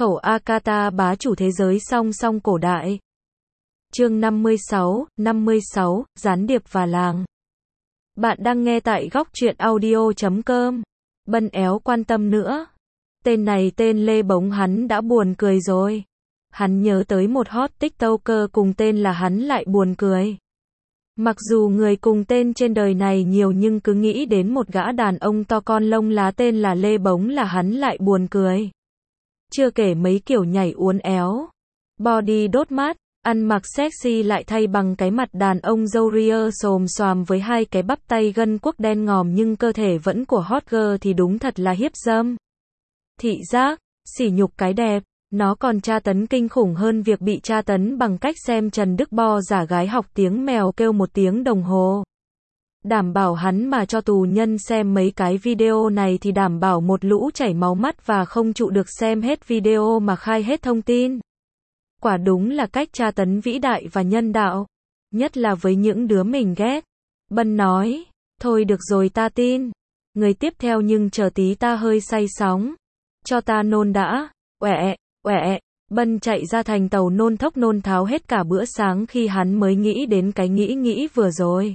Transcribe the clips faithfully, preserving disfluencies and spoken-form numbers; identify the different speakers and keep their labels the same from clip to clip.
Speaker 1: Khẩu Akata bá chủ thế giới song song cổ đại. Chương năm mươi sáu, năm mươi sáu, gián điệp và làng. Bạn đang nghe tại góc truyện audio chấm com. Bân éo quan tâm nữa. Tên này tên Lê Bống hắn đã buồn cười rồi. Hắn nhớ tới một hot tiktoker cùng tên là hắn lại buồn cười. Mặc dù người cùng tên trên đời này nhiều nhưng cứ nghĩ đến một gã đàn ông to con lông lá tên là Lê Bống là hắn lại buồn cười. Chưa kể mấy kiểu nhảy uốn éo, body đốt mát, ăn mặc sexy lại thay bằng cái mặt đàn ông râu ria xồm xoàm với hai cái bắp tay gân guốc đen ngòm nhưng cơ thể vẫn của hot girl thì đúng thật là hiếp dâm. Thị giác, sỉ nhục cái đẹp, nó còn tra tấn kinh khủng hơn việc bị tra tấn bằng cách xem Trần Đức Bo giả gái học tiếng mèo kêu một tiếng đồng hồ. Đảm bảo hắn mà cho tù nhân xem mấy cái video này thì đảm bảo một lũ chảy máu mắt và không trụ được xem hết video mà khai hết thông tin. Quả đúng là cách tra tấn vĩ đại và nhân đạo, nhất là với những đứa mình ghét. Bân nói, thôi được rồi ta tin. Người tiếp theo nhưng chờ tí ta hơi say sóng. Cho ta nôn đã, uẹ, uẹ. Bân chạy ra thành tàu nôn thốc nôn tháo hết cả bữa sáng khi hắn mới nghĩ đến cái nghĩ nghĩ vừa rồi.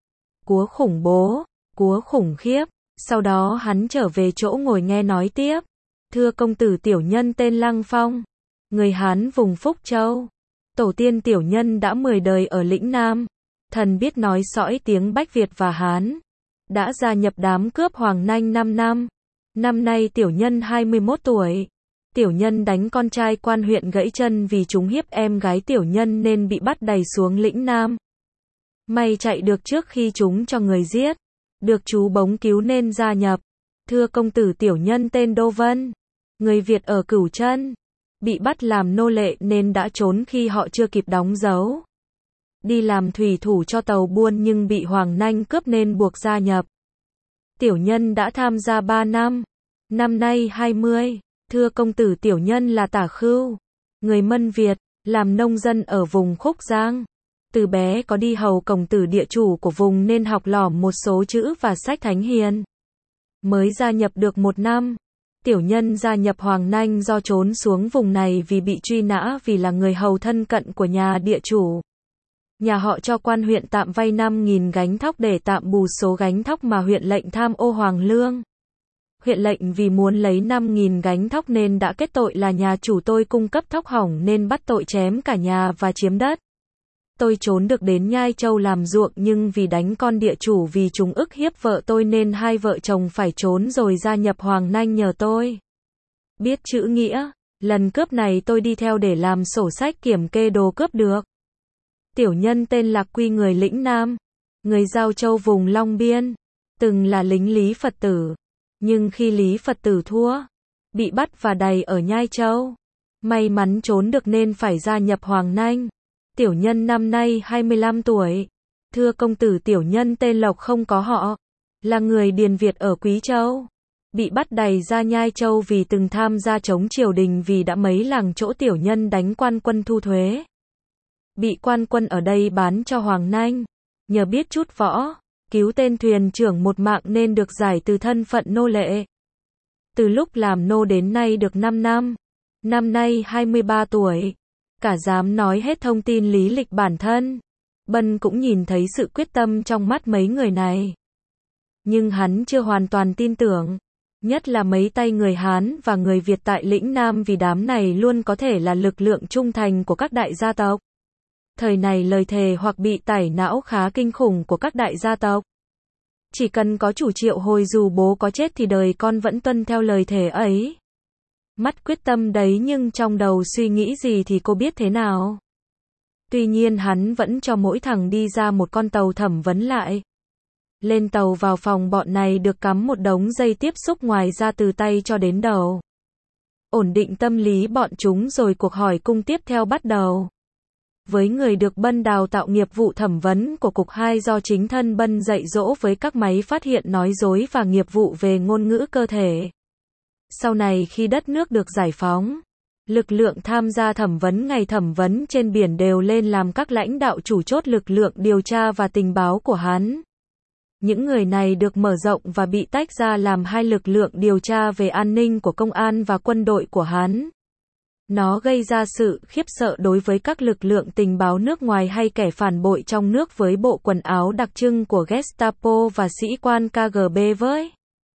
Speaker 1: Cúa khủng bố, cúa khủng khiếp. Sau đó hắn trở về chỗ ngồi nghe nói tiếp. Thưa công tử tiểu nhân tên Lăng Phong, người Hán vùng Phúc Châu. Tổ tiên tiểu nhân đã mười đời ở lĩnh Nam. Thần biết nói sõi tiếng Bách Việt và Hán. Đã gia nhập đám cướp Hoàng Nanh năm năm. Năm nay tiểu nhân hai mươi mốt tuổi. Tiểu nhân đánh con trai quan huyện gãy chân vì chúng hiếp em gái tiểu nhân nên bị bắt đày xuống lĩnh Nam. May chạy được trước khi chúng cho người giết. Được chú Bống cứu nên gia nhập. Thưa công tử tiểu nhân tên Đô Vân. Người Việt ở Cửu Chân. Bị bắt làm nô lệ nên đã trốn khi họ chưa kịp đóng dấu. Đi làm thủy thủ cho tàu buôn nhưng bị Hoàng Nanh cướp nên buộc gia nhập. Tiểu nhân đã tham gia ba năm. Năm nay hai mươi. Thưa công tử tiểu nhân là Tả Khưu. Người Mân Việt, làm nông dân ở vùng Khúc Giang. Từ bé có đi hầu công tử địa chủ của vùng nên học lỏm một số chữ và sách thánh hiền. Mới gia nhập được một năm. Tiểu nhân gia nhập Hoàng Nanh do trốn xuống vùng này vì bị truy nã vì là người hầu thân cận của nhà địa chủ. Nhà họ cho quan huyện tạm vay năm nghìn gánh thóc để tạm bù số gánh thóc mà huyện lệnh tham ô Hoàng Lương. Huyện lệnh vì muốn lấy năm nghìn gánh thóc nên đã kết tội là nhà chủ tôi cung cấp thóc hỏng nên bắt tội chém cả nhà và chiếm đất. Tôi trốn được đến Nhai Châu làm ruộng nhưng vì đánh con địa chủ vì chúng ức hiếp vợ tôi nên hai vợ chồng phải trốn rồi gia nhập Hoàng Nanh nhờ tôi. Biết chữ nghĩa, lần cướp này tôi đi theo để làm sổ sách kiểm kê đồ cướp được. Tiểu nhân tên Lạc Quy người lĩnh Nam, người Giao Châu vùng Long Biên, từng là lính Lý Phật tử. Nhưng khi Lý Phật tử thua, bị bắt và đày ở Nhai Châu. May mắn trốn được nên phải gia nhập Hoàng Nanh. Tiểu nhân năm nay hai mươi lăm tuổi. Thưa công tử tiểu nhân tên Lộc không có họ. Là người Điền Việt ở Quý Châu. Bị bắt đày ra Nhai Châu vì từng tham gia chống triều đình vì đã mấy làng chỗ tiểu nhân đánh quan quân thu thuế. Bị quan quân ở đây bán cho Hoàng Nanh. Nhờ biết chút võ, cứu tên thuyền trưởng một mạng nên được giải từ thân phận nô lệ. Từ lúc làm nô đến nay được năm năm. Năm nay hai mươi ba tuổi. Cả dám nói hết thông tin lý lịch bản thân. Bân cũng nhìn thấy sự quyết tâm trong mắt mấy người này. Nhưng hắn chưa hoàn toàn tin tưởng. Nhất là mấy tay người Hán và người Việt tại lĩnh Nam vì đám này luôn có thể là lực lượng trung thành của các đại gia tộc. Thời này lời thề hoặc bị tẩy não khá kinh khủng của các đại gia tộc. Chỉ cần có chủ triệu hồi dù bố có chết thì đời con vẫn tuân theo lời thề ấy. Mắt quyết tâm đấy nhưng trong đầu suy nghĩ gì thì cô biết thế nào. Tuy nhiên hắn vẫn cho mỗi thằng đi ra một con tàu thẩm vấn lại. Lên tàu vào phòng bọn này được cắm một đống dây tiếp xúc ngoài ra từ tay cho đến đầu. Ổn định tâm lý bọn chúng rồi cuộc hỏi cung tiếp theo bắt đầu. Với người được Bân đào tạo nghiệp vụ thẩm vấn của Cục hai do chính thân Bân dạy dỗ với các máy phát hiện nói dối và nghiệp vụ về ngôn ngữ cơ thể. Sau này khi đất nước được giải phóng, lực lượng tham gia thẩm vấn ngày thẩm vấn trên biển đều lên làm các lãnh đạo chủ chốt lực lượng điều tra và tình báo của hắn. Những người này được mở rộng và bị tách ra làm hai lực lượng điều tra về an ninh của công an và quân đội của hắn. Nó gây ra sự khiếp sợ đối với các lực lượng tình báo nước ngoài hay kẻ phản bội trong nước với bộ quần áo đặc trưng của Gestapo và sĩ quan K G B với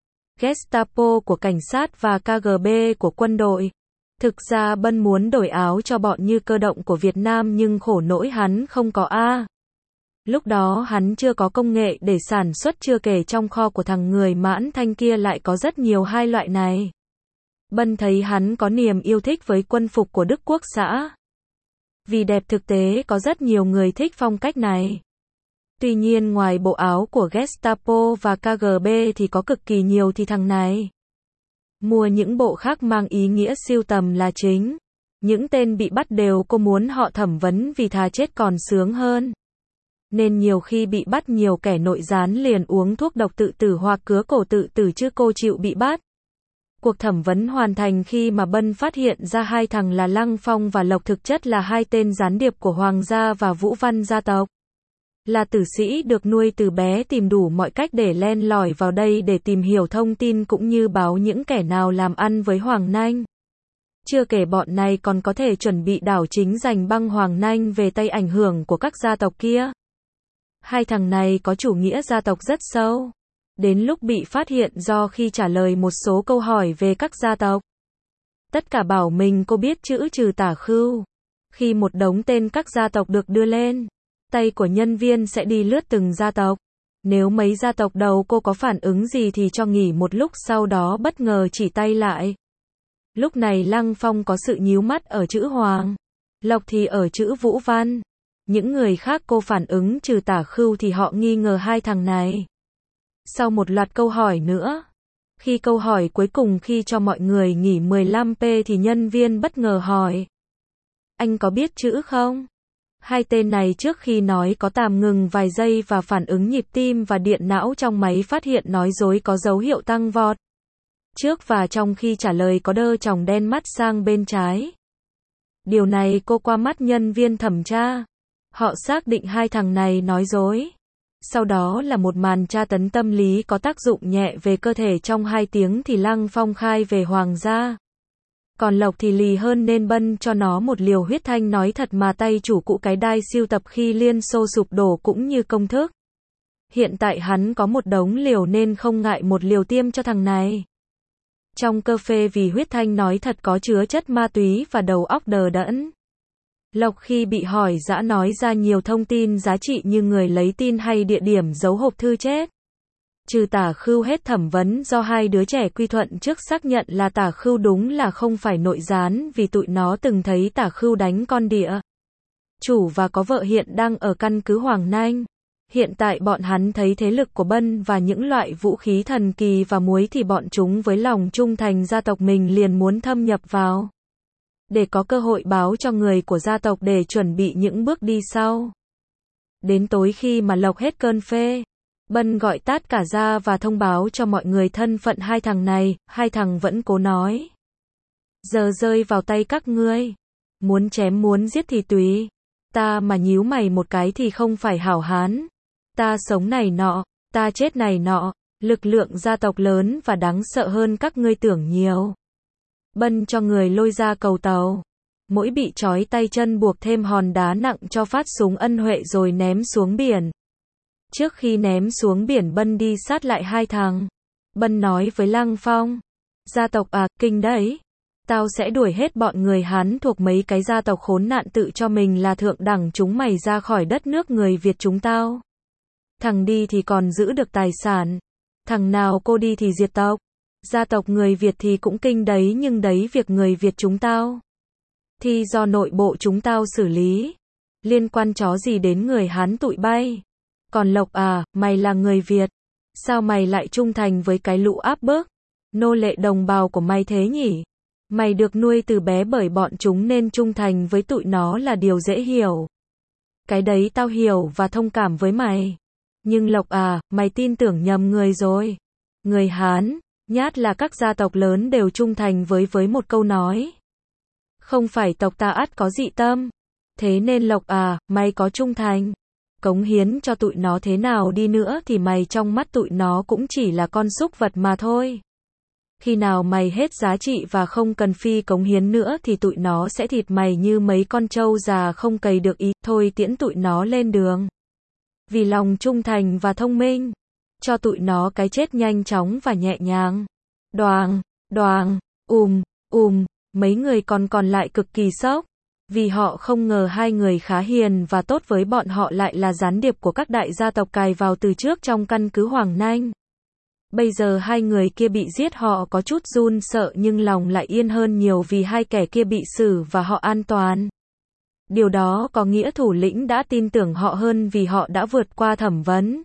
Speaker 1: Gestapo của cảnh sát và K G B của quân đội. Thực ra Bân muốn đổi áo cho bọn như cơ động của Việt Nam nhưng khổ nỗi hắn không có a. Lúc đó hắn chưa có công nghệ để sản xuất, chưa kể trong kho của thằng người Mãn Thanh kia lại có rất nhiều hai loại này. Bân thấy hắn có niềm yêu thích với quân phục của Đức Quốc xã. Vì đẹp thực tế có rất nhiều người thích phong cách này. Tuy nhiên ngoài bộ áo của Gestapo và K G B thì có cực kỳ nhiều thì thằng này mua những bộ khác mang ý nghĩa sưu tầm là chính. Những tên bị bắt đều cô muốn họ thẩm vấn vì thà chết còn sướng hơn. Nên nhiều khi bị bắt nhiều kẻ nội gián liền uống thuốc độc tự tử hoặc cứa cổ tự tử chứ cô chịu bị bắt. Cuộc thẩm vấn hoàn thành khi mà Bân phát hiện ra hai thằng là Lăng Phong và Lộc thực chất là hai tên gián điệp của Hoàng gia và Vũ Văn gia tộc. Là tử sĩ được nuôi từ bé tìm đủ mọi cách để len lỏi vào đây để tìm hiểu thông tin cũng như báo những kẻ nào làm ăn với Hoàng Nanh. Chưa kể bọn này còn có thể chuẩn bị đảo chính giành băng Hoàng Nanh về tay ảnh hưởng của các gia tộc kia. Hai thằng này có chủ nghĩa gia tộc rất sâu. Đến lúc bị phát hiện do khi trả lời một số câu hỏi về các gia tộc. Tất cả bảo mình cô biết chữ trừ tả khưu. Khi một đống tên các gia tộc được đưa lên, tay của nhân viên sẽ đi lướt từng gia tộc. Nếu mấy gia tộc đầu cô có phản ứng gì thì cho nghỉ một lúc, sau đó bất ngờ chỉ tay lại. Lúc này Lăng Phong có sự nhíu mắt ở chữ Hoàng, Lộc thì ở chữ Vũ Văn. Những người khác cô phản ứng trừ tả khưu thì họ nghi ngờ hai thằng này. Sau một loạt câu hỏi nữa, khi câu hỏi cuối cùng khi cho mọi người nghỉ mười lăm phút thì nhân viên bất ngờ hỏi: anh có biết chữ không? Hai tên này trước khi nói có tạm ngừng vài giây và phản ứng nhịp tim và điện não trong máy phát hiện nói dối có dấu hiệu tăng vọt. Trước và trong khi trả lời có đơ tròng đen mắt sang bên trái. Điều này cô qua mắt nhân viên thẩm tra. Họ xác định hai thằng này nói dối. Sau đó là một màn tra tấn tâm lý có tác dụng nhẹ về cơ thể. Trong hai tiếng thì Lăng Phong khai về Hoàng gia. Còn Lộc thì lì hơn nên Bân cho nó một liều huyết thanh nói thật mà tay chủ cụ cái đai siêu tập khi Liên Xô sụp đổ cũng như công thức. Hiện tại hắn có một đống liều nên không ngại một liều tiêm cho thằng này. Trong cơ phê vì huyết thanh nói thật có chứa chất ma túy và đầu óc đờ đẫn. Lộc khi bị hỏi dã nói ra nhiều thông tin giá trị như người lấy tin hay địa điểm giấu hộp thư chết. Trừ tả khưu hết thẩm vấn do hai đứa trẻ quy thuận trước xác nhận là tả khưu đúng là không phải nội gián vì tụi nó từng thấy tả khưu đánh con địa chủ và có vợ hiện đang ở căn cứ Hoàng Nanh. Hiện tại bọn hắn thấy thế lực của Bân và những loại vũ khí thần kỳ và muối thì bọn chúng với lòng trung thành gia tộc mình liền muốn thâm nhập vào. Để có cơ hội báo cho người của gia tộc để chuẩn bị những bước đi sau. Đến tối khi mà Lộc hết cơn phê, Bân gọi tát cả ra và thông báo cho mọi người thân phận hai thằng này, hai thằng vẫn cố nói. Giờ rơi vào tay các ngươi. Muốn chém muốn giết thì tùy. Ta mà nhíu mày một cái thì không phải hảo hán. Ta sống này nọ, ta chết này nọ, lực lượng gia tộc lớn và đáng sợ hơn các ngươi tưởng nhiều. Bân cho người lôi ra cầu tàu. Mỗi bị trói tay chân buộc thêm hòn đá nặng cho phát súng ân huệ rồi ném xuống biển. Trước khi ném xuống biển Bân đi sát lại hai thằng. Bân nói với Lăng Phong. Gia tộc à, kinh đấy. Tao sẽ đuổi hết bọn người Hán thuộc mấy cái gia tộc khốn nạn tự cho mình là thượng đẳng chúng mày ra khỏi đất nước người Việt chúng tao. Thằng đi thì còn giữ được tài sản. Thằng nào cô đi thì diệt tộc. Gia tộc người Việt thì cũng kinh đấy nhưng đấy việc người Việt chúng tao. Thì do nội bộ chúng tao xử lý. Liên quan chó gì đến người Hán tụi bay. Còn Lộc à, mày là người Việt. Sao mày lại trung thành với cái lũ áp bức, nô lệ đồng bào của mày thế nhỉ? Mày được nuôi từ bé bởi bọn chúng nên trung thành với tụi nó là điều dễ hiểu. Cái đấy tao hiểu và thông cảm với mày. Nhưng Lộc à, mày tin tưởng nhầm người rồi. Người Hán, nhát là các gia tộc lớn đều trung thành với với một câu nói. Không phải tộc ta ắt có dị tâm. Thế nên Lộc à, mày có trung thành, cống hiến cho tụi nó thế nào đi nữa thì mày trong mắt tụi nó cũng chỉ là con súc vật mà thôi. Khi nào mày hết giá trị và không cần phi cống hiến nữa thì tụi nó sẽ thịt mày như mấy con trâu già không cày được ý, thôi tiễn tụi nó lên đường. Vì lòng trung thành và thông minh, cho tụi nó cái chết nhanh chóng và nhẹ nhàng. Đoàng, đoàng, ùm, ùm, mấy người còn còn lại cực kỳ sốc. Vì họ không ngờ hai người khá hiền và tốt với bọn họ lại là gián điệp của các đại gia tộc cài vào từ trước trong căn cứ Hoàng Nanh. Bây giờ hai người kia bị giết họ có chút run sợ nhưng lòng lại yên hơn nhiều vì hai kẻ kia bị xử và họ an toàn. Điều đó có nghĩa thủ lĩnh đã tin tưởng họ hơn vì họ đã vượt qua thẩm vấn.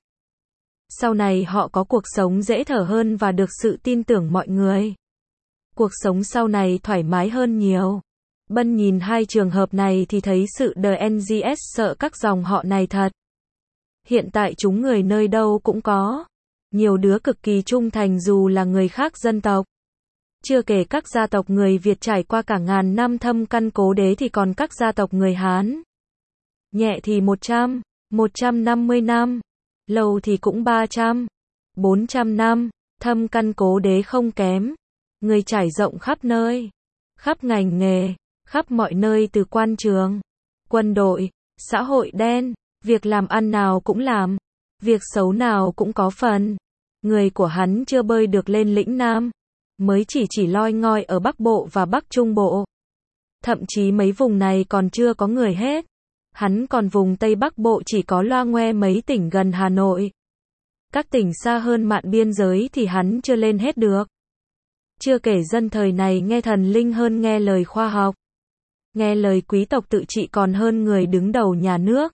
Speaker 1: Sau này họ có cuộc sống dễ thở hơn và được sự tin tưởng mọi người. Cuộc sống sau này thoải mái hơn nhiều. Bân nhìn hai trường hợp này thì thấy sự đờ en giê ét sợ các dòng họ này thật. Hiện tại chúng người nơi đâu cũng có. Nhiều đứa cực kỳ trung thành dù là người khác dân tộc. Chưa kể các gia tộc người Việt trải qua cả ngàn năm thâm căn cố đế thì còn các gia tộc người Hán. Nhẹ thì một trăm, một trăm năm mươi năm. Lâu thì cũng ba trăm, bốn trăm năm. Thâm căn cố đế không kém. Người trải rộng khắp nơi. Khắp ngành nghề. Khắp mọi nơi từ quan trường, quân đội, xã hội đen, việc làm ăn nào cũng làm, việc xấu nào cũng có phần. Người của hắn chưa bơi được lên lĩnh Nam, mới chỉ chỉ loi ngoi ở Bắc Bộ và Bắc Trung Bộ. Thậm chí mấy vùng này còn chưa có người hết. Hắn còn vùng Tây Bắc Bộ chỉ có loa ngoe mấy tỉnh gần Hà Nội. Các tỉnh xa hơn mạn biên giới thì hắn chưa lên hết được. Chưa kể dân thời này nghe thần linh hơn nghe lời khoa học. Nghe lời quý tộc tự trị còn hơn người đứng đầu nhà nước.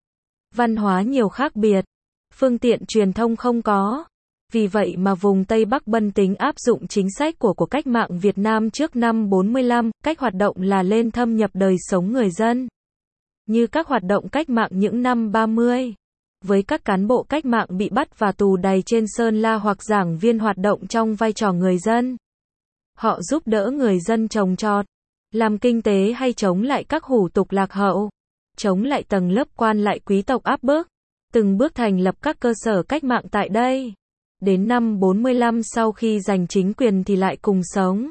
Speaker 1: Văn hóa nhiều khác biệt. Phương tiện truyền thông không có. Vì vậy mà vùng Tây Bắc Bân tính áp dụng chính sách của của cách mạng Việt Nam trước năm bốn mươi lăm, cách hoạt động là lên thâm nhập đời sống người dân. Như các hoạt động cách mạng những năm ba mươi. Với các cán bộ cách mạng bị bắt và tù đày trên Sơn La hoặc giảng viên hoạt động trong vai trò người dân. Họ giúp đỡ người dân trồng trọt, làm kinh tế hay chống lại các hủ tục lạc hậu, chống lại tầng lớp quan lại quý tộc áp bức, từng bước thành lập các cơ sở cách mạng tại đây. Đến năm bốn mươi lăm sau khi giành chính quyền thì lại cùng sống,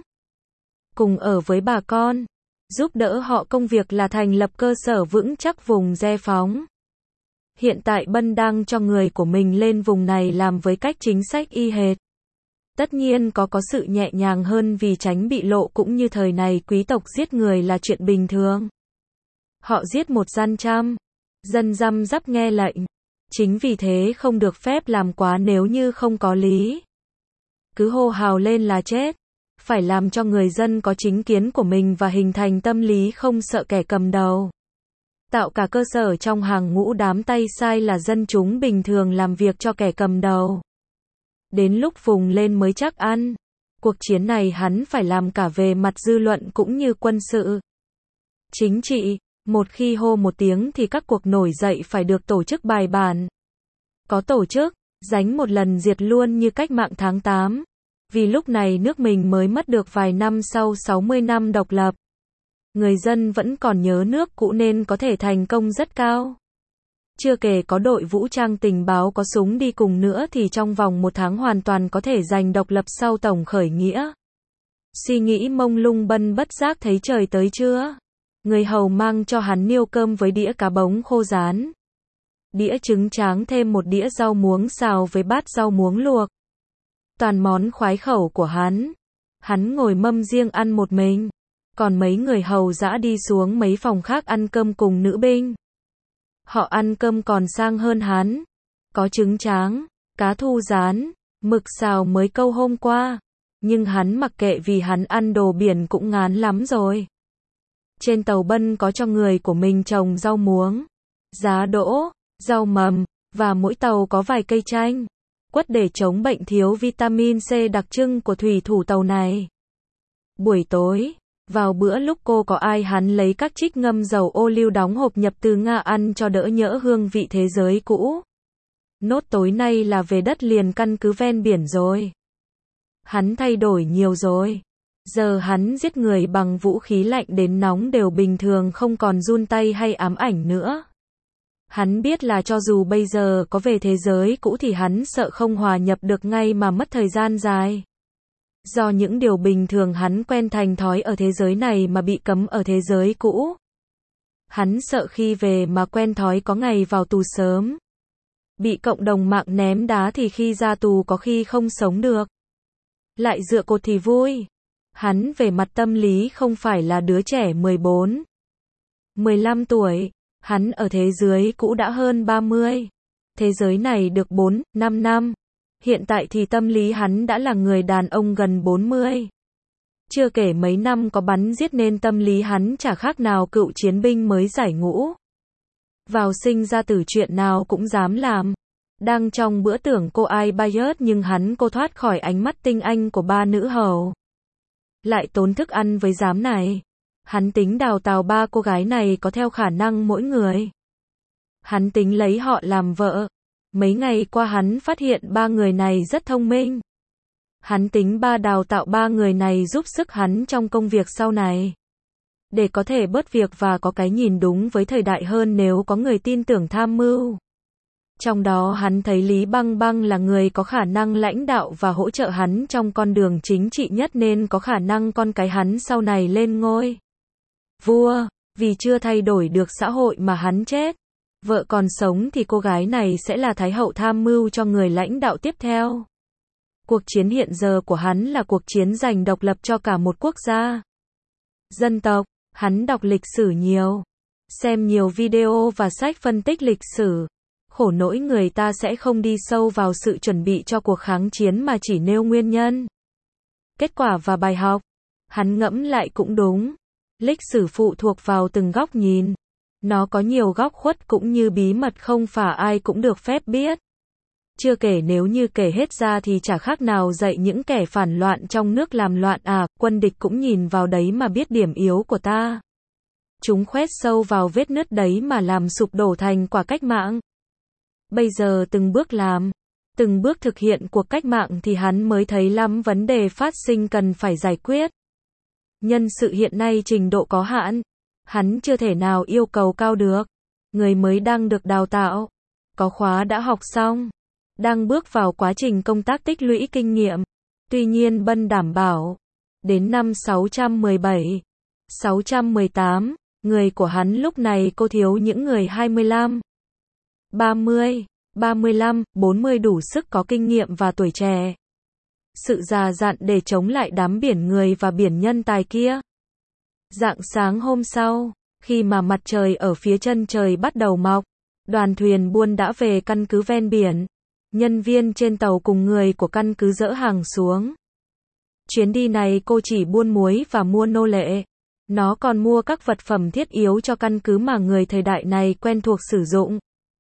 Speaker 1: cùng ở với bà con, giúp đỡ họ công việc là thành lập cơ sở vững chắc vùng Giải Phóng. Hiện tại Bân đang cho người của mình lên vùng này làm với cách chính sách y hệt. Tất nhiên có có sự nhẹ nhàng hơn vì tránh bị lộ cũng như thời này quý tộc giết người là chuyện bình thường. Họ giết một gian trăm, dân răm rắp nghe lệnh. Chính vì thế không được phép làm quá nếu như không có lý. Cứ hô hào lên là chết. Phải làm cho người dân có chính kiến của mình và hình thành tâm lý không sợ kẻ cầm đầu. Tạo cả cơ sở trong hàng ngũ đám tay sai là dân chúng bình thường làm việc cho kẻ cầm đầu. Đến lúc vùng lên mới chắc ăn. Cuộc chiến này hắn phải làm cả về mặt dư luận cũng như quân sự. Chính trị, một khi hô một tiếng thì các cuộc nổi dậy phải được tổ chức bài bản. Có tổ chức, đánh một lần diệt luôn như cách mạng tháng tám. Vì lúc này nước mình mới mất được vài năm sau sáu mươi năm độc lập. Người dân vẫn còn nhớ nước cũ nên có thể thành công rất cao. Chưa kể có đội vũ trang tình báo có súng đi cùng nữa thì trong vòng một tháng hoàn toàn có thể giành độc lập sau tổng khởi nghĩa. Suy nghĩ mông lung Bân bất giác thấy trời tới chưa. Người hầu mang cho hắn niêu cơm với đĩa cá bống khô rán. Đĩa trứng tráng thêm một đĩa rau muống xào với bát rau muống luộc. Toàn món khoái khẩu của hắn. Hắn ngồi mâm riêng ăn một mình. Còn mấy người hầu dã đi xuống mấy phòng khác ăn cơm cùng nữ binh. Họ ăn cơm còn sang hơn hắn. Có trứng tráng, cá thu rán, mực xào mới câu hôm qua. Nhưng hắn mặc kệ vì hắn ăn đồ biển cũng ngán lắm rồi. Trên tàu Bân có cho người của mình trồng rau muống, giá đỗ, rau mầm, và mỗi tàu có vài cây chanh, quất để chống bệnh thiếu vitamin C đặc trưng của thủy thủ tàu này. Buổi tối, vào bữa lúc cô có ai hắn lấy các trích ngâm dầu ô liu đóng hộp nhập từ Nga ăn cho đỡ nhỡ hương vị thế giới cũ. Nốt tối nay là về đất liền căn cứ ven biển rồi. Hắn thay đổi nhiều rồi. Giờ hắn giết người bằng vũ khí lạnh đến nóng đều bình thường không còn run tay hay ám ảnh nữa. Hắn biết là cho dù bây giờ có về thế giới cũ thì hắn sợ không hòa nhập được ngay mà mất thời gian dài. Do những điều bình thường hắn quen thành thói ở thế giới này mà bị cấm ở thế giới cũ. Hắn sợ khi về mà quen thói có ngày vào tù sớm. Bị cộng đồng mạng ném đá thì khi ra tù có khi không sống được. Lại dựa cột thì vui. Hắn về mặt tâm lý không phải là đứa trẻ mười bốn, mười lăm tuổi. Hắn ở thế giới cũ đã hơn ba mươi. Thế giới này được bốn, năm năm. Hiện tại thì tâm lý hắn đã là người đàn ông gần bốn mươi. Chưa kể mấy năm có bắn giết nên tâm lý hắn chả khác nào cựu chiến binh mới giải ngũ. Vào sinh ra tử chuyện nào cũng dám làm. Đang trong bữa tưởng cô ai Bayard nhưng hắn cô thoát khỏi ánh mắt tinh anh của ba nữ hầu. Lại tốn thức ăn với giám này. Hắn tính đào tạo ba cô gái này có theo khả năng mỗi người. Hắn tính lấy họ làm vợ. Mấy ngày qua hắn phát hiện ba người này rất thông minh. Hắn tính ba đào tạo ba người này giúp sức hắn trong công việc sau này. Để có thể bớt việc và có cái nhìn đúng với thời đại hơn nếu có người tin tưởng tham mưu. Trong đó hắn thấy Lý Băng Băng là người có khả năng lãnh đạo và hỗ trợ hắn trong con đường chính trị nhất nên có khả năng con cái hắn sau này lên ngôi vua, vì chưa thay đổi được xã hội mà hắn chết. Vợ còn sống thì cô gái này sẽ là thái hậu tham mưu cho người lãnh đạo tiếp theo. Cuộc chiến hiện giờ của hắn là cuộc chiến giành độc lập cho cả một quốc gia. Dân tộc, hắn đọc lịch sử nhiều, xem nhiều video và sách phân tích lịch sử. Khổ nỗi người ta sẽ không đi sâu vào sự chuẩn bị cho cuộc kháng chiến mà chỉ nêu nguyên nhân, kết quả và bài học. Hắn ngẫm lại cũng đúng. Lịch sử phụ thuộc vào từng góc nhìn. Nó có nhiều góc khuất cũng như bí mật không phải ai cũng được phép biết. Chưa kể nếu như kể hết ra thì chả khác nào dạy những kẻ phản loạn trong nước làm loạn à, quân địch cũng nhìn vào đấy mà biết điểm yếu của ta. Chúng khoét sâu vào vết nứt đấy mà làm sụp đổ thành quả cách mạng. Bây giờ từng bước làm, từng bước thực hiện cuộc cách mạng thì hắn mới thấy lắm vấn đề phát sinh cần phải giải quyết. Nhân sự hiện nay trình độ có hạn. Hắn chưa thể nào yêu cầu cao được. Người mới đang được đào tạo, có khóa đã học xong, đang bước vào quá trình công tác tích lũy kinh nghiệm. Tuy nhiên Bân đảm bảo, đến năm sáu trăm mười bảy, sáu trăm mười tám, người của hắn lúc này cô thiếu những người hai mươi lăm, ba mươi, ba mươi lăm, bốn mươi đủ sức có kinh nghiệm và tuổi trẻ. Sự già dặn để chống lại đám biển người và biển nhân tài kia. Rạng sáng hôm sau, khi mà mặt trời ở phía chân trời bắt đầu mọc, đoàn thuyền buôn đã về căn cứ ven biển. Nhân viên trên tàu cùng người của căn cứ dỡ hàng xuống. Chuyến đi này cô chỉ buôn muối và mua nô lệ. Nó còn mua các vật phẩm thiết yếu cho căn cứ mà người thời đại này quen thuộc sử dụng.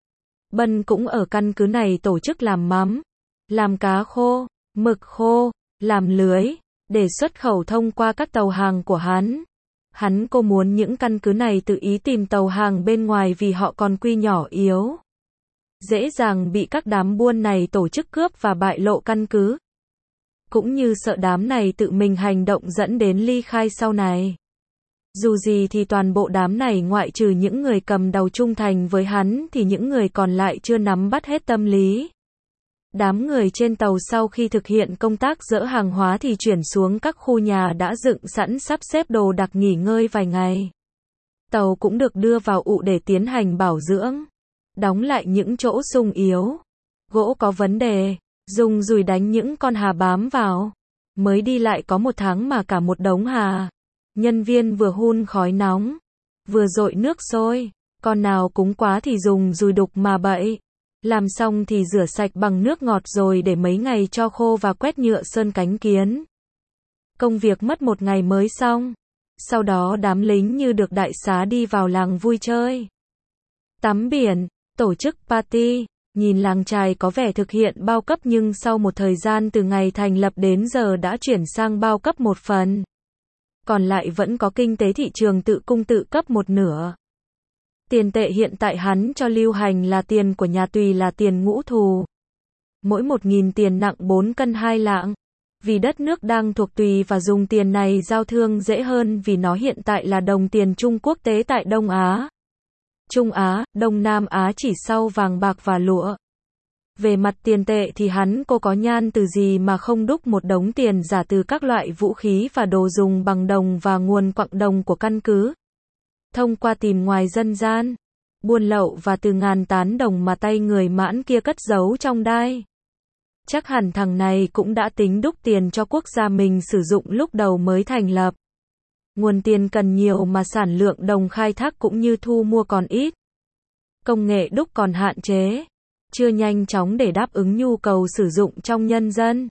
Speaker 1: Bân cũng ở căn cứ này tổ chức làm mắm, làm cá khô, mực khô, làm lưới, để xuất khẩu thông qua các tàu hàng của hắn. Hắn cô muốn những căn cứ này tự ý tìm tàu hàng bên ngoài vì họ còn quy nhỏ yếu. Dễ dàng bị các đám buôn này tổ chức cướp và bại lộ căn cứ. Cũng như sợ đám này tự mình hành động dẫn đến ly khai sau này. Dù gì thì toàn bộ đám này ngoại trừ những người cầm đầu trung thành với hắn thì những người còn lại chưa nắm bắt hết tâm lý. Đám người trên tàu sau khi thực hiện công tác dỡ hàng hóa thì chuyển xuống các khu nhà đã dựng sẵn sắp xếp đồ đạc nghỉ ngơi vài ngày. Tàu cũng được đưa vào ụ để tiến hành bảo dưỡng. Đóng lại những chỗ sung yếu. Gỗ có vấn đề. Dùng dùi đánh những con hà bám vào. Mới đi lại có một tháng mà cả một đống hà. Nhân viên vừa hun khói nóng, vừa dội nước sôi. Con nào cúng quá thì dùng dùi đục mà bậy. Làm xong thì rửa sạch bằng nước ngọt rồi để mấy ngày cho khô và quét nhựa sơn cánh kiến. Công việc mất một ngày mới xong. Sau đó đám lính như được đại xá đi vào làng vui chơi. Tắm biển, tổ chức party. Nhìn làng chài có vẻ thực hiện bao cấp nhưng sau một thời gian từ ngày thành lập đến giờ đã chuyển sang bao cấp một phần. Còn lại vẫn có kinh tế thị trường tự cung tự cấp một nửa. Tiền tệ hiện tại hắn cho lưu hành là tiền của nhà Tùy là tiền ngũ thù. Mỗi một nghìn tiền nặng bốn cân hai lạng. Vì đất nước đang thuộc Tùy và dùng tiền này giao thương dễ hơn vì nó hiện tại là đồng tiền chung quốc tế tại Đông Á. Trung Á, Đông Nam Á chỉ sau vàng bạc và lụa. Về mặt tiền tệ thì hắn cô có nhan từ gì mà không đúc một đống tiền giả từ các loại vũ khí và đồ dùng bằng đồng và nguồn quặng đồng của căn cứ. Thông qua tìm ngoài dân gian, buôn lậu và từ ngàn tán đồng mà tay người Mãn kia cất giấu trong đai. Chắc hẳn thằng này cũng đã tính đúc tiền cho quốc gia mình sử dụng lúc đầu mới thành lập. Nguồn tiền cần nhiều mà sản lượng đồng khai thác cũng như thu mua còn ít. Công nghệ đúc còn hạn chế, chưa nhanh chóng để đáp ứng nhu cầu sử dụng trong nhân dân.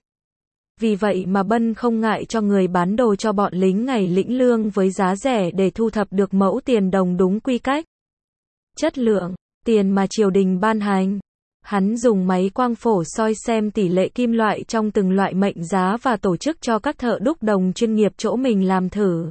Speaker 1: Vì vậy mà Bân không ngại cho người bán đồ cho bọn lính ngày lĩnh lương với giá rẻ để thu thập được mẫu tiền đồng đúng quy cách, chất lượng, tiền mà triều đình ban hành. Hắn dùng máy quang phổ soi xem tỷ lệ kim loại trong từng loại mệnh giá và tổ chức cho các thợ đúc đồng chuyên nghiệp chỗ mình làm thử.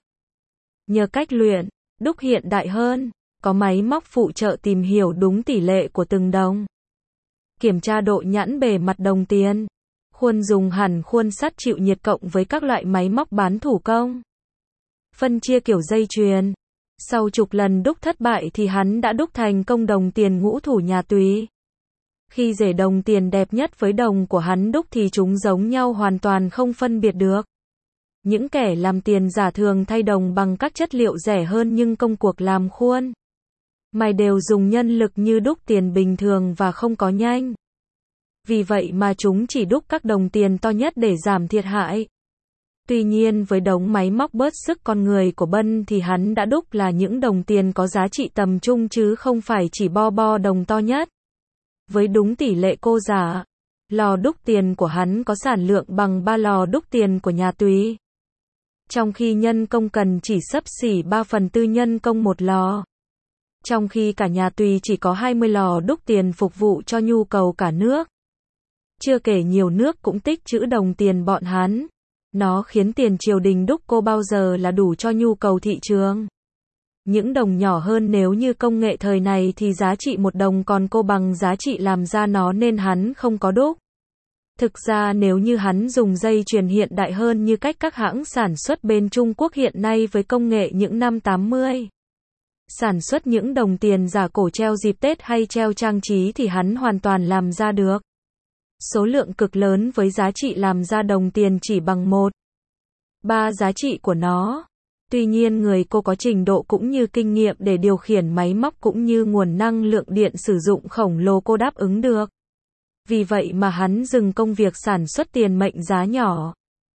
Speaker 1: Nhờ cách luyện, đúc hiện đại hơn, có máy móc phụ trợ tìm hiểu đúng tỷ lệ của từng đồng. Kiểm tra độ nhẵn bề mặt đồng tiền. Khuôn dùng hẳn khuôn sắt chịu nhiệt cộng với các loại máy móc bán thủ công. Phân chia kiểu dây chuyền. Sau chục lần đúc thất bại thì hắn đã đúc thành công đồng tiền ngũ thủ nhà Tùy. Khi rể đồng tiền đẹp nhất với đồng của hắn đúc thì chúng giống nhau hoàn toàn không phân biệt được. Những kẻ làm tiền giả thường thay đồng bằng các chất liệu rẻ hơn nhưng công cuộc làm khuôn mài đều dùng nhân lực như đúc tiền bình thường và không có nhanh. Vì vậy mà chúng chỉ đúc các đồng tiền to nhất để giảm thiệt hại. Tuy nhiên với đống máy móc bớt sức con người của Bân thì hắn đã đúc là những đồng tiền có giá trị tầm trung chứ không phải chỉ bo bo đồng to nhất. Với đúng tỷ lệ cô giả, lò đúc tiền của hắn có sản lượng bằng ba lò đúc tiền của nhà Tùy. Trong khi nhân công cần chỉ xấp xỉ ba phần tư nhân công một lò. Trong khi cả nhà Tùy chỉ có hai mươi lò đúc tiền phục vụ cho nhu cầu cả nước. Chưa kể nhiều nước cũng tích trữ đồng tiền bọn hắn. Nó khiến tiền triều đình đúc cô bao giờ là đủ cho nhu cầu thị trường. Những đồng nhỏ hơn nếu như công nghệ thời này thì giá trị một đồng còn cô bằng giá trị làm ra nó nên hắn không có đúc. Thực ra nếu như hắn dùng dây chuyền hiện đại hơn như cách các hãng sản xuất bên Trung Quốc hiện nay với công nghệ những năm tám mươi. Sản xuất những đồng tiền giả cổ treo dịp Tết hay treo trang trí thì hắn hoàn toàn làm ra được. Số lượng cực lớn với giá trị làm ra đồng tiền chỉ bằng một ba giá trị của nó. Tuy nhiên người cô có trình độ cũng như kinh nghiệm để điều khiển máy móc cũng như nguồn năng lượng điện sử dụng khổng lồ cô đáp ứng được. Vì vậy mà hắn dừng công việc sản xuất tiền mệnh giá nhỏ.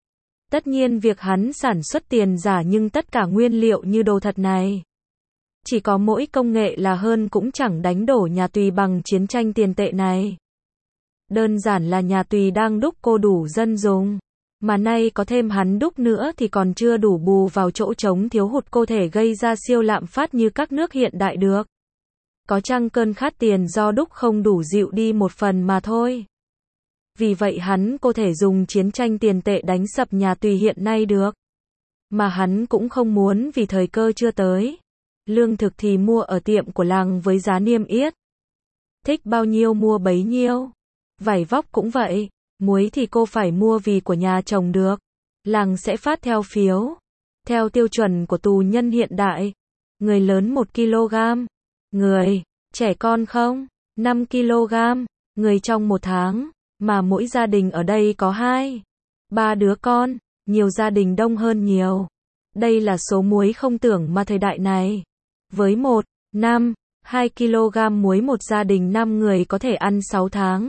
Speaker 1: Tất nhiên việc hắn sản xuất tiền giả nhưng tất cả nguyên liệu như đồ thật này. Chỉ có mỗi công nghệ là hơn cũng chẳng đánh đổ nhà Tùy bằng chiến tranh tiền tệ này. Đơn giản là nhà Tùy đang đúc cô đủ dân dùng. Mà nay có thêm hắn đúc nữa thì còn chưa đủ bù vào chỗ trống thiếu hụt cô thể gây ra siêu lạm phát như các nước hiện đại được. Có chăng cơn khát tiền do đúc không đủ dịu đi một phần mà thôi. Vì vậy hắn cô thể dùng chiến tranh tiền tệ đánh sập nhà Tùy hiện nay được. Mà hắn cũng không muốn vì thời cơ chưa tới. Lương thực thì mua ở tiệm của làng với giá niêm yết. Thích bao nhiêu mua bấy nhiêu. Vải vóc cũng vậy. Muối thì cô phải mua vì của nhà chồng được. Làng sẽ phát theo phiếu. Theo tiêu chuẩn của tù nhân hiện đại. Người lớn một ki lô gam. Người, trẻ con không? năm ki lô gam. Người trong một tháng. Mà mỗi gia đình ở đây có hai, ba đứa con. Nhiều gia đình đông hơn nhiều. Đây là số muối không tưởng mà thời đại này. Với một, năm, hai ki lô gam muối một gia đình năm người có thể ăn sáu tháng.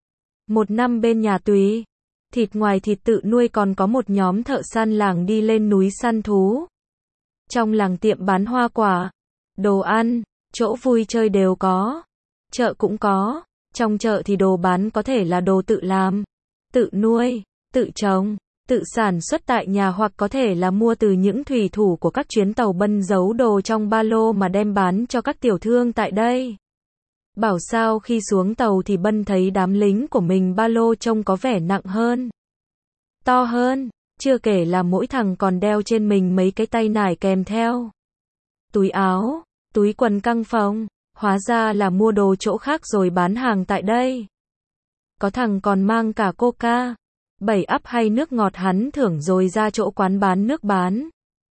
Speaker 1: Một năm bên nhà Tùy. Thịt ngoài thịt tự nuôi còn có một nhóm thợ săn làng đi lên núi săn thú. Trong làng tiệm bán hoa quả, đồ ăn, chỗ vui chơi đều có. Chợ cũng có. Trong chợ thì đồ bán có thể là đồ tự làm, tự nuôi, tự trồng, tự sản xuất tại nhà hoặc có thể là mua từ những thủy thủ của các chuyến tàu Bân giấu đồ trong ba lô mà đem bán cho các tiểu thương tại đây. Bảo sao khi xuống tàu thì Bân thấy đám lính của mình ba lô trông có vẻ nặng hơn, to hơn, chưa kể là mỗi thằng còn đeo trên mình mấy cái tay nải kèm theo. Túi áo, túi quần căng phòng, hóa ra là mua đồ chỗ khác rồi bán hàng tại đây. Có thằng còn mang cả coca, bảy up hay nước ngọt hắn thưởng rồi ra chỗ quán bán nước bán.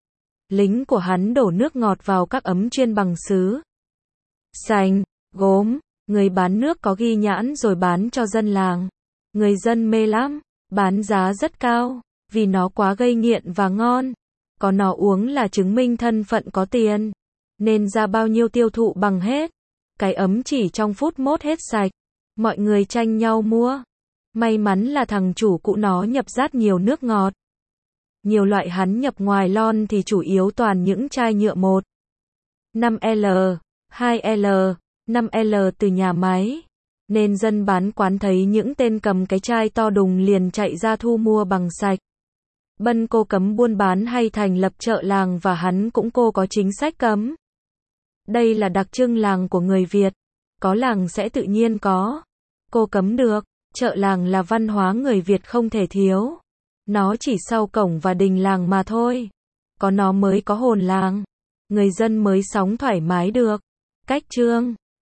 Speaker 1: Lính của hắn đổ nước ngọt vào các ấm chuyên bằng sứ, sành, gốm, Người bán nước có ghi nhãn rồi bán cho dân làng. Người dân mê lắm, bán giá rất cao, vì nó quá gây nghiện và ngon. Có nó uống là chứng minh thân phận có tiền, nên ra bao nhiêu tiêu thụ bằng hết. Cái ấm chỉ trong phút mốt hết sạch, mọi người tranh nhau mua. May mắn là thằng chủ cũ nó nhập rát nhiều nước ngọt. Nhiều loại hắn nhập ngoài lon thì chủ yếu toàn những chai nhựa một, năm lít, hai lít, năm lít từ nhà máy. Nên dân bán quán thấy những tên cầm cái chai to đùng liền chạy ra thu mua bằng sạch. Bân cô cấm buôn bán hay thành lập chợ làng và hắn cũng cô có chính sách cấm. Đây là đặc trưng làng của người Việt. Có làng sẽ tự nhiên có. Cô cấm được. Chợ làng là văn hóa người Việt không thể thiếu. Nó chỉ sau cổng và đình làng mà thôi. Có nó mới có hồn làng. Người dân mới sống thoải mái được. Cách chương